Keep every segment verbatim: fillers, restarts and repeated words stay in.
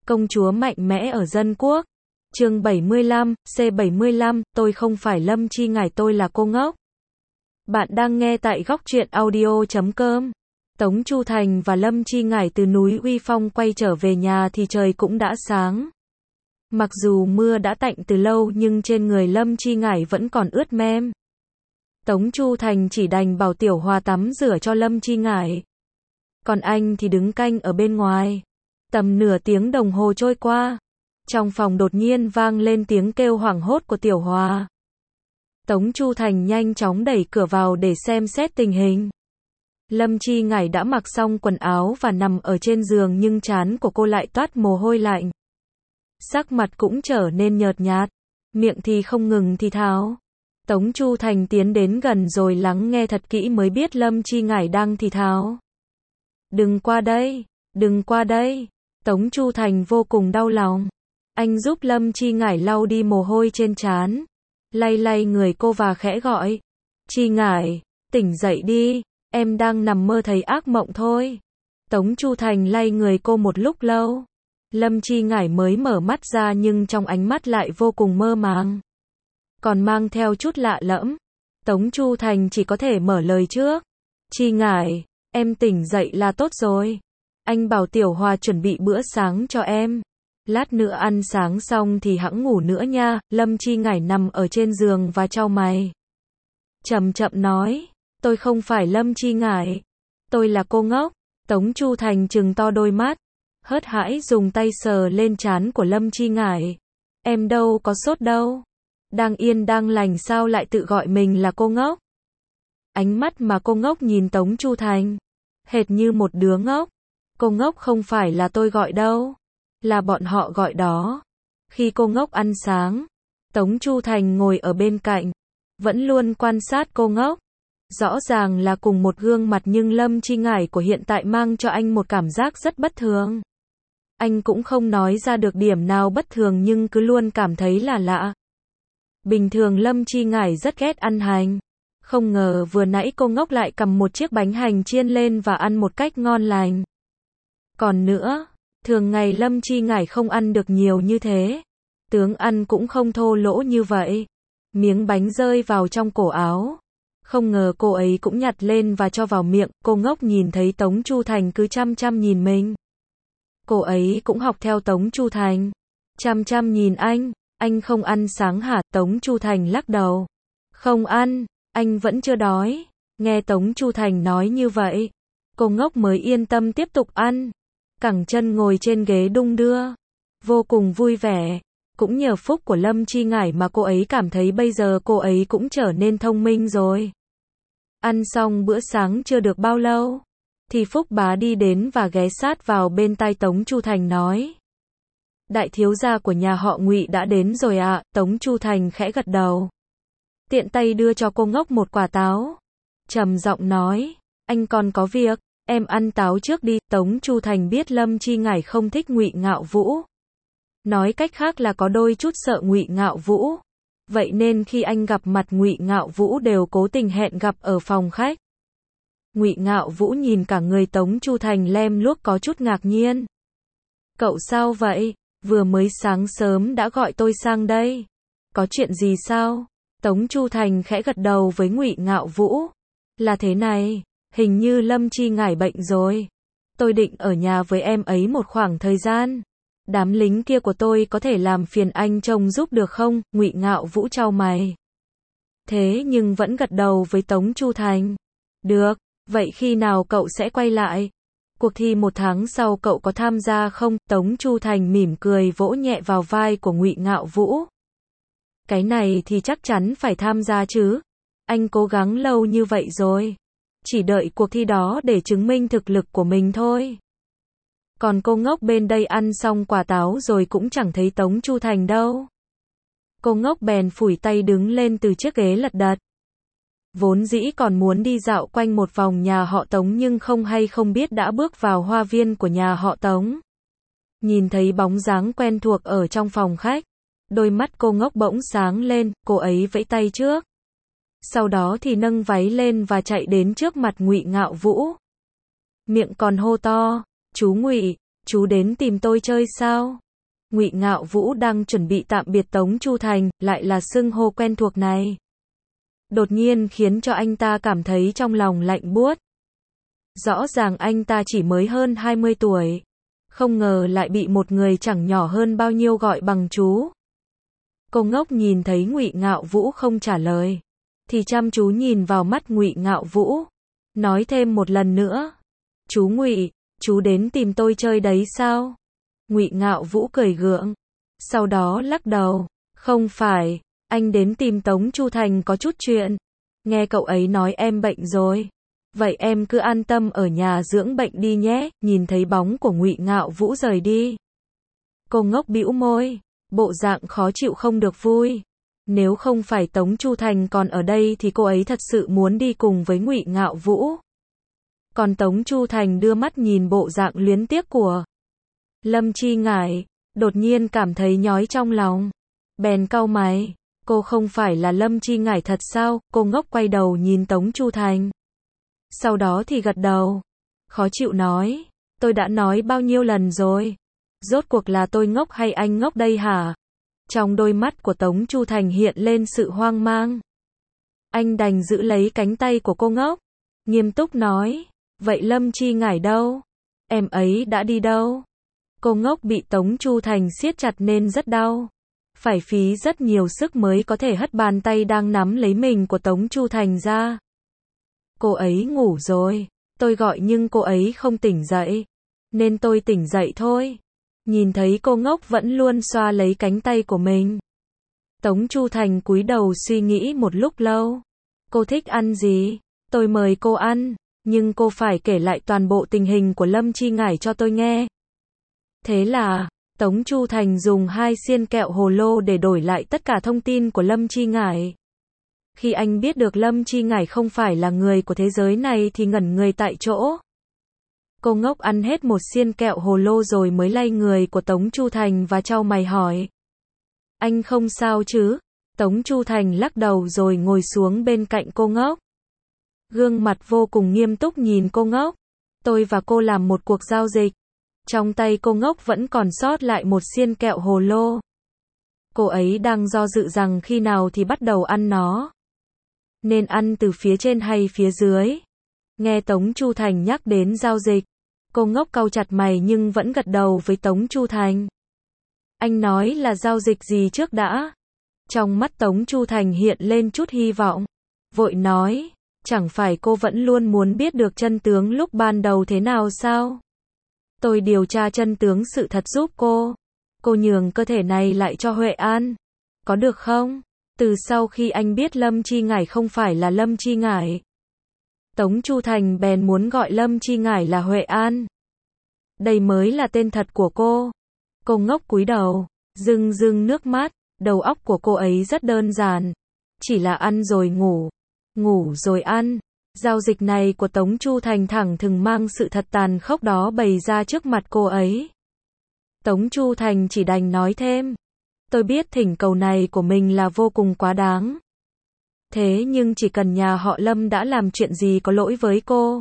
Công chúa mạnh mẽ ở dân quốc. Chương bảy mươi lăm, C bảy mươi lăm, tôi không phải Lâm Chi Ngải, tôi là cô ngốc. Bạn đang nghe tại góc truyện audio chấm com. Tống Chu Thành và Lâm Chi Ngải từ núi Uy Phong quay trở về nhà thì trời cũng đã sáng. Mặc dù mưa đã tạnh từ lâu nhưng trên người Lâm Chi Ngải vẫn còn ướt mem. Tống Chu Thành chỉ đành bảo Tiểu Hòa tắm rửa cho Lâm Chi Ngải. Còn anh thì đứng canh ở bên ngoài. Tầm nửa tiếng đồng hồ trôi qua. Trong phòng đột nhiên vang lên tiếng kêu hoảng hốt của Tiểu Hòa. Tống Chu Thành nhanh chóng đẩy cửa vào để xem xét tình hình. Lâm Chi Ngải đã mặc xong quần áo và nằm ở trên giường nhưng trán của cô lại toát mồ hôi lạnh. Sắc mặt cũng trở nên nhợt nhạt, miệng thì không ngừng thì thào. Tống Chu Thành tiến đến gần rồi lắng nghe thật kỹ mới biết Lâm Chi Ngải đang thì thào. Đừng qua đây, đừng qua đây. Tống Chu Thành vô cùng đau lòng. Anh giúp Lâm Chi Ngải lau đi mồ hôi trên trán, lay lay người cô và khẽ gọi. Chi Ngải, tỉnh dậy đi, em đang nằm mơ thấy ác mộng thôi. Tống Chu Thành lay người cô một lúc lâu. Lâm Chi Ngải mới mở mắt ra nhưng trong ánh mắt lại vô cùng mơ màng, còn mang theo chút lạ lẫm. Tống Chu Thành chỉ có thể mở lời trước. Chi Ngải, em tỉnh dậy là tốt rồi. Anh bảo Tiểu Hòa chuẩn bị bữa sáng cho em. Lát nữa ăn sáng xong thì hẵng ngủ nữa nha. Lâm Chi Ngải nằm ở trên giường và chau mày. Chậm chậm nói, tôi không phải Lâm Chi Ngải. Tôi là cô ngốc. Tống Chu Thành trừng to đôi mắt, hớt hãi dùng tay sờ lên trán của Lâm Chi Ngải. Em đâu có sốt đâu. Đang yên đang lành sao lại tự gọi mình là cô ngốc. Ánh mắt mà cô ngốc nhìn Tống Chu Thành, hệt như một đứa ngốc. Cô ngốc không phải là tôi gọi đâu, là bọn họ gọi đó. Khi cô ngốc ăn sáng, Tống Chu Thành ngồi ở bên cạnh, vẫn luôn quan sát cô ngốc. Rõ ràng là cùng một gương mặt nhưng Lâm Chi Ngải của hiện tại mang cho anh một cảm giác rất bất thường. Anh cũng không nói ra được điểm nào bất thường nhưng cứ luôn cảm thấy là lạ. Bình thường Lâm Chi Ngải rất ghét ăn hành. Không ngờ vừa nãy cô ngốc lại cầm một chiếc bánh hành chiên lên và ăn một cách ngon lành. Còn nữa, thường ngày Lâm Chi Ngải không ăn được nhiều như thế. Tướng ăn cũng không thô lỗ như vậy. Miếng bánh rơi vào trong cổ áo. Không ngờ cô ấy cũng nhặt lên và cho vào miệng. Cô ngốc nhìn thấy Tống Chu Thành cứ chăm chăm nhìn mình. Cô ấy cũng học theo Tống Chu Thành. Chăm chăm nhìn anh. Anh không ăn sáng hả? Tống Chu Thành lắc đầu. Không ăn, anh vẫn chưa đói. Nghe Tống Chu Thành nói như vậy, cô ngốc mới yên tâm tiếp tục ăn. Cẳng chân ngồi trên ghế đung đưa, vô cùng vui vẻ. Cũng nhờ phúc của Lâm Chi Ngải mà cô ấy cảm thấy bây giờ cô ấy cũng trở nên thông minh rồi. Ăn xong bữa sáng chưa được bao lâu, thì Phúc Bá đi đến và ghé sát vào bên tai Tống Chu Thành nói. Đại thiếu gia của nhà họ Ngụy đã đến rồi ạ. À. Tống Chu Thành khẽ gật đầu, tiện tay đưa cho cô ngốc một quả táo, trầm giọng nói, anh còn có việc, em ăn táo trước đi. Tống Chu Thành biết Lâm Chi Ngải không thích Ngụy Ngạo Vũ, nói cách khác là có đôi chút sợ Ngụy Ngạo Vũ. Vậy nên khi anh gặp mặt Ngụy Ngạo Vũ đều cố tình hẹn gặp ở phòng khách. Ngụy Ngạo Vũ nhìn cả người Tống Chu Thành lem luốc có chút ngạc nhiên. Cậu sao vậy? Vừa mới sáng sớm đã gọi tôi sang đây. Có chuyện gì sao? Tống Chu Thành khẽ gật đầu với Ngụy Ngạo Vũ. Là thế này, hình như Lâm Chi Ngải bệnh rồi. Tôi định ở nhà với em ấy một khoảng thời gian. Đám lính kia của tôi có thể làm phiền anh trông giúp được không? Ngụy Ngạo Vũ chau mày. Thế nhưng vẫn gật đầu với Tống Chu Thành. Được, vậy khi nào cậu sẽ quay lại? Cuộc thi một tháng sau cậu có tham gia không? Tống Chu Thành mỉm cười vỗ nhẹ vào vai của Ngụy Ngạo Vũ. Cái này thì chắc chắn phải tham gia chứ. Anh cố gắng lâu như vậy rồi. Chỉ đợi cuộc thi đó để chứng minh thực lực của mình thôi. Còn cô ngốc bên đây ăn xong quả táo rồi cũng chẳng thấy Tống Chu Thành đâu. Cô ngốc bèn phủi tay đứng lên từ chiếc ghế lật đật. Vốn dĩ còn muốn đi dạo quanh một vòng nhà họ Tống nhưng không hay không biết đã bước vào hoa viên của nhà họ Tống. Nhìn thấy bóng dáng quen thuộc ở trong phòng khách, đôi mắt cô ngốc bỗng sáng lên, cô ấy vẫy tay trước. Sau đó thì nâng váy lên và chạy đến trước mặt Ngụy Ngạo Vũ. Miệng còn hô to, chú Ngụy, chú đến tìm tôi chơi sao? Ngụy Ngạo Vũ đang chuẩn bị tạm biệt Tống Chu Thành, lại là xưng hô quen thuộc này. Đột nhiên khiến cho anh ta cảm thấy trong lòng lạnh buốt. Rõ ràng anh ta chỉ mới hơn hai mươi tuổi. Không ngờ lại bị một người chẳng nhỏ hơn bao nhiêu gọi bằng chú. Cô ngốc nhìn thấy Ngụy Ngạo Vũ không trả lời, thì chăm chú nhìn vào mắt Ngụy Ngạo Vũ, nói thêm một lần nữa. Chú Ngụy, chú đến tìm tôi chơi đấy sao? Ngụy Ngạo Vũ cười gượng, sau đó lắc đầu. Không phải, anh đến tìm Tống Chu Thành có chút chuyện. Nghe cậu ấy nói em bệnh rồi. Vậy em cứ an tâm ở nhà dưỡng bệnh đi nhé. Nhìn thấy bóng của Ngụy Ngạo Vũ rời đi, cô ngốc bĩu môi, bộ dạng khó chịu không được vui. Nếu không phải Tống Chu Thành còn ở đây thì cô ấy thật sự muốn đi cùng với Ngụy Ngạo Vũ. Còn Tống Chu Thành đưa mắt nhìn bộ dạng luyến tiếc của Lâm Chi Ngải, đột nhiên cảm thấy nhói trong lòng. Bèn cau mày, cô không phải là Lâm Chi Ngải thật sao? Cô ngốc quay đầu nhìn Tống Chu Thành. Sau đó thì gật đầu, khó chịu nói, tôi đã nói bao nhiêu lần rồi. Rốt cuộc là tôi ngốc hay anh ngốc đây hả? Trong đôi mắt của Tống Chu Thành hiện lên sự hoang mang. Anh đành giữ lấy cánh tay của cô ngốc, nghiêm túc nói, vậy Lâm Chi Ngải đâu? Em ấy đã đi đâu? Cô ngốc bị Tống Chu Thành siết chặt nên rất đau. Phải phí rất nhiều sức mới có thể hất bàn tay đang nắm lấy mình của Tống Chu Thành ra. Cô ấy ngủ rồi, tôi gọi nhưng cô ấy không tỉnh dậy, nên tôi tỉnh dậy thôi. Nhìn thấy cô ngốc vẫn luôn xoa lấy cánh tay của mình, Tống Chu Thành cúi đầu suy nghĩ một lúc lâu. Cô thích ăn gì? Tôi mời cô ăn, nhưng cô phải kể lại toàn bộ tình hình của Lâm Chi Ngải cho tôi nghe. Thế là, Tống Chu Thành dùng hai xiên kẹo hồ lô để đổi lại tất cả thông tin của Lâm Chi Ngải. Khi anh biết được Lâm Chi Ngải không phải là người của thế giới này thì ngẩn người tại chỗ. Cô ngốc ăn hết một xiên kẹo hồ lô rồi mới lay người của Tống Chu Thành và chau mày hỏi. Anh không sao chứ? Tống Chu Thành lắc đầu rồi ngồi xuống bên cạnh cô ngốc. Gương mặt vô cùng nghiêm túc nhìn cô ngốc. Tôi và cô làm một cuộc giao dịch. Trong tay cô ngốc vẫn còn sót lại một xiên kẹo hồ lô. Cô ấy đang do dự rằng khi nào thì bắt đầu ăn nó. Nên ăn từ phía trên hay phía dưới. Nghe Tống Chu Thành nhắc đến giao dịch, cô ngốc cau chặt mày nhưng vẫn gật đầu với Tống Chu Thành. Anh nói là giao dịch gì trước đã? Trong mắt Tống Chu Thành hiện lên chút hy vọng. Vội nói, chẳng phải cô vẫn luôn muốn biết được chân tướng lúc ban đầu thế nào sao? Tôi điều tra chân tướng sự thật giúp cô. Cô nhường cơ thể này lại cho Huệ An. Có được không? Từ sau khi anh biết Lâm Chi Ngải không phải là Lâm Chi Ngải, Tống Chu Thành bèn muốn gọi Lâm Chi Ngải là Huệ An. Đây mới là tên thật của cô. Cô ngốc cúi đầu, rưng rưng nước mắt. Đầu óc của cô ấy rất đơn giản, chỉ là ăn rồi ngủ, ngủ rồi ăn. Giao dịch này của Tống Chu Thành thẳng thừng mang sự thật tàn khốc đó bày ra trước mặt cô ấy. Tống Chu Thành chỉ đành nói thêm, tôi biết thỉnh cầu này của mình là vô cùng quá đáng. Thế nhưng chỉ cần nhà họ Lâm đã làm chuyện gì có lỗi với cô,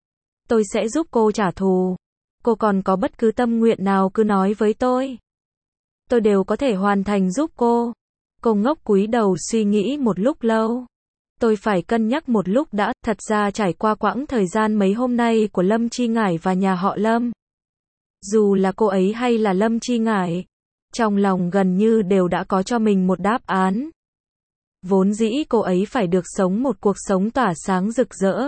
tôi sẽ giúp cô trả thù. Cô còn có bất cứ tâm nguyện nào cứ nói với tôi. Tôi đều có thể hoàn thành giúp cô. Cô ngốc cúi đầu suy nghĩ một lúc lâu. Tôi phải cân nhắc một lúc đã. Thật ra trải qua quãng thời gian mấy hôm nay của Lâm Chi Ngải và nhà họ Lâm, dù là cô ấy hay là Lâm Chi Ngải, trong lòng gần như đều đã có cho mình một đáp án. Vốn dĩ cô ấy phải được sống một cuộc sống tỏa sáng rực rỡ.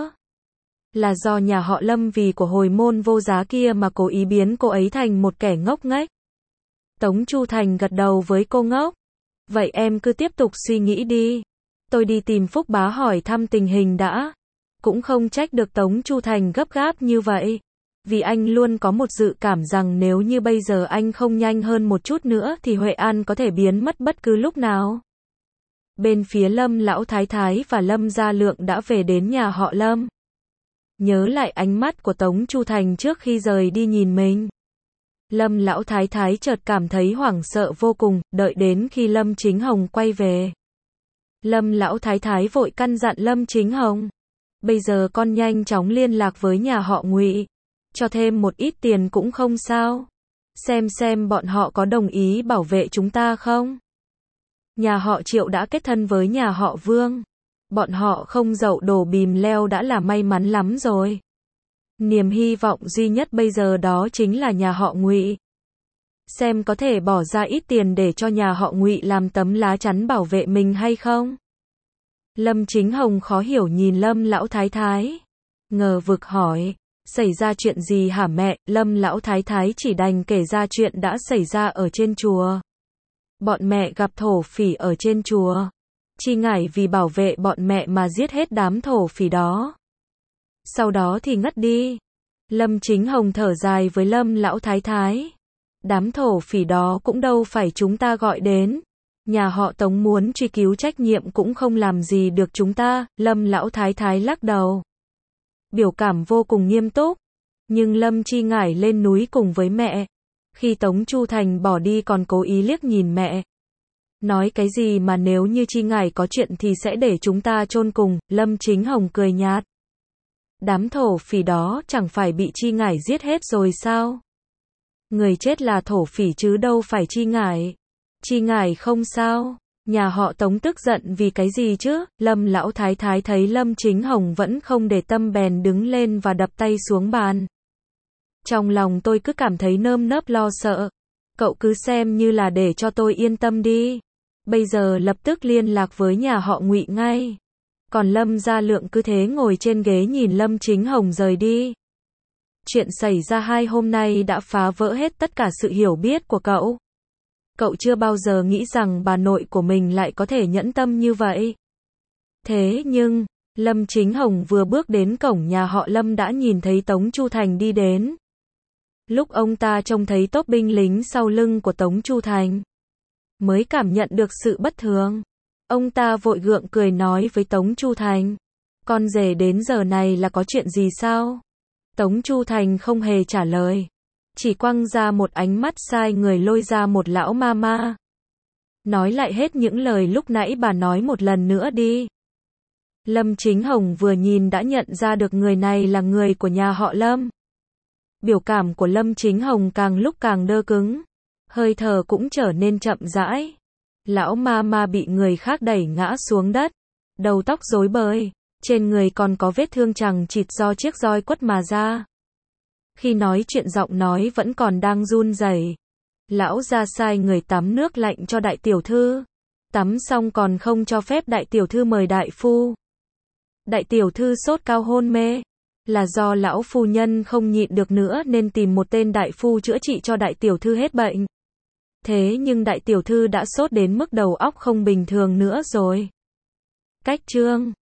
Là do nhà họ Lâm vì của hồi môn vô giá kia mà cố ý biến cô ấy thành một kẻ ngốc nghếch. Tống Chu Thành gật đầu với cô ngốc. Vậy em cứ tiếp tục suy nghĩ đi. Tôi đi tìm Phúc Bá hỏi thăm tình hình đã. Cũng không trách được Tống Chu Thành gấp gáp như vậy. Vì anh luôn có một dự cảm rằng nếu như bây giờ anh không nhanh hơn một chút nữa thì Huệ An có thể biến mất bất cứ lúc nào. Bên phía Lâm Lão Thái Thái và Lâm Gia Lượng đã về đến nhà họ Lâm. Nhớ lại ánh mắt của Tống Chu Thành trước khi rời đi nhìn mình, Lâm Lão Thái Thái chợt cảm thấy hoảng sợ vô cùng. Đợi đến khi Lâm Chính Hồng quay về, Lâm Lão Thái Thái vội căn dặn Lâm Chính Hồng, bây giờ con nhanh chóng liên lạc với nhà họ Ngụy, cho thêm một ít tiền cũng không sao. Xem xem bọn họ có đồng ý bảo vệ chúng ta không? Nhà họ Triệu đã kết thân với nhà họ Vương. Bọn họ không dậu đổ bìm leo đã là may mắn lắm rồi. Niềm hy vọng duy nhất bây giờ đó chính là nhà họ Ngụy. Xem có thể bỏ ra ít tiền để cho nhà họ Ngụy làm tấm lá chắn bảo vệ mình hay không? Lâm Chính Hồng khó hiểu nhìn Lâm lão thái thái. Ngờ vực hỏi, xảy ra chuyện gì hả mẹ? Lâm lão thái thái chỉ đành kể ra chuyện đã xảy ra ở trên chùa. Bọn mẹ gặp thổ phỉ ở trên chùa. Chi ngải vì bảo vệ bọn mẹ mà giết hết đám thổ phỉ đó. Sau đó thì ngất đi. Lâm Chính Hồng thở dài với Lâm lão thái thái. Đám thổ phỉ đó cũng đâu phải chúng ta gọi đến. Nhà họ Tống muốn truy cứu trách nhiệm cũng không làm gì được chúng ta. Lâm lão thái thái lắc đầu. Biểu cảm vô cùng nghiêm túc. Nhưng Lâm Chi ngải lên núi cùng với mẹ. Khi Tống Chu Thành bỏ đi còn cố ý liếc nhìn mẹ. Nói cái gì mà nếu như Chi ngải có chuyện thì sẽ để chúng ta chôn cùng. Lâm Chính Hồng cười nhạt. Đám thổ phỉ đó chẳng phải bị Chi ngải giết hết rồi sao? Người chết là thổ phỉ chứ đâu phải Chi ngải. Chi ngải không sao. Nhà họ Tống tức giận vì cái gì chứ? Lâm lão thái thái thấy Lâm Chính Hồng vẫn không để tâm bèn đứng lên và đập tay xuống bàn. Trong lòng tôi cứ cảm thấy nơm nớp lo sợ. Cậu cứ xem như là để cho tôi yên tâm đi. Bây giờ lập tức liên lạc với nhà họ Ngụy ngay. Còn Lâm Gia Lượng cứ thế ngồi trên ghế nhìn Lâm Chính Hồng rời đi. Chuyện xảy ra hai hôm nay đã phá vỡ hết tất cả sự hiểu biết của cậu. Cậu chưa bao giờ nghĩ rằng bà nội của mình lại có thể nhẫn tâm như vậy. Thế nhưng, Lâm Chính Hồng vừa bước đến cổng nhà họ Lâm đã nhìn thấy Tống Chu Thành đi đến. Lúc ông ta trông thấy tốp binh lính sau lưng của Tống Chu Thành, mới cảm nhận được sự bất thường. Ông ta vội gượng cười nói với Tống Chu Thành. Con rể đến giờ này là có chuyện gì sao? Tống Chu Thành không hề trả lời. Chỉ quăng ra một ánh mắt sai người lôi ra một lão ma ma. Nói lại hết những lời lúc nãy bà nói một lần nữa đi. Lâm Chính Hồng vừa nhìn đã nhận ra được người này là người của nhà họ Lâm. Biểu cảm của Lâm Chính Hồng càng lúc càng đơ cứng. Hơi thở cũng trở nên chậm rãi. Lão ma ma bị người khác đẩy ngã xuống đất. Đầu tóc rối bời. Trên người còn có vết thương chằng chịt do chiếc roi quất mà ra. Khi nói chuyện giọng nói vẫn còn đang run rẩy. Lão ra sai người tắm nước lạnh cho đại tiểu thư. Tắm xong còn không cho phép đại tiểu thư mời đại phu. Đại tiểu thư sốt cao hôn mê. Là do lão phu nhân không nhịn được nữa nên tìm một tên đại phu chữa trị cho đại tiểu thư hết bệnh. Thế nhưng đại tiểu thư đã sốt đến mức đầu óc không bình thường nữa rồi. Cách chương